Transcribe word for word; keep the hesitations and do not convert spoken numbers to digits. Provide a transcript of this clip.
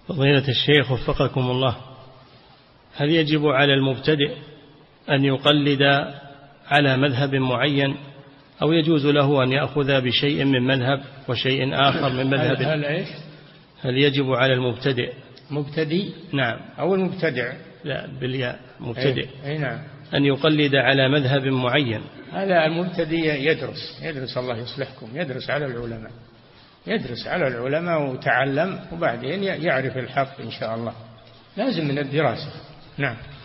فضيلة الشيخ وفقكم الله، هل يجب على المبتدئ أن يقلد على مذهب معين أو يجوز له أن يأخذ بشيء من مذهب وشيء آخر من مذهب؟ هل, هل, هل يجب على المبتدئ مبتدئ نعم أو المبتدع؟ لا بالياء مبتدئ. أي نعم. أن يقلد على مذهب معين. هذا المبتدئ يدرس يدرس الله يصلحكم، يدرس على العلماء، يدرس على العلماء وتعلم، وبعدين يعرف الحق إن شاء الله. لازم من الدراسة. نعم.